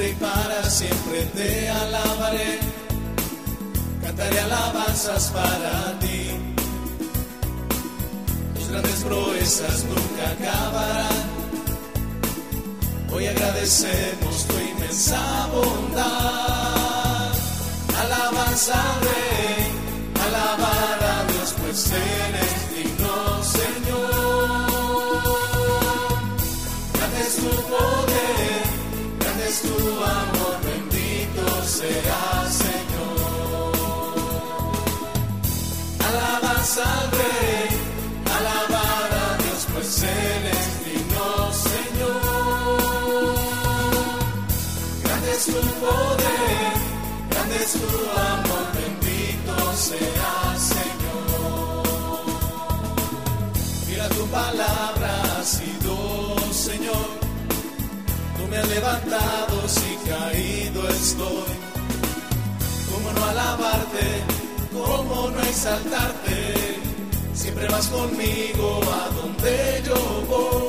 y para siempre te alabaré, cantaré alabanzas para ti. Tus grandes proezas nunca acabarán. Hoy agradecemos tu inmensa bondad. Alabanza al Rey, alabar a Dios, pues eres digno, Señor. Grande es tu poder, grande es tu amor, bendito seas, Señor. Alabanza al Rey, alabar a Dios, pues eres digno, Señor. Grande es tu poder, grande es tu amor, bendito seas, Señor. Mira, tu palabra ha sido, Señor. Tú me has levantado si caído estoy. ¿Cómo no alabarte? ¿Cómo no exaltarte? Siempre vas conmigo a donde yo voy.